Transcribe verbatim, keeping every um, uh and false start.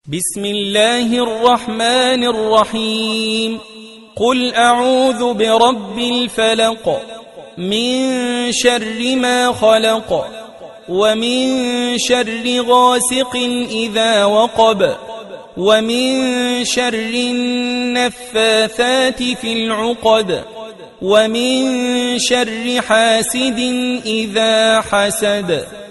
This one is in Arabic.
بسم الله الرحمن الرحيم. قل أعوذ برب الفلق من شر ما خلق ومن شر غاسق إذا وقب ومن شر النفاثات في العقد ومن شر حاسد إذا حسد.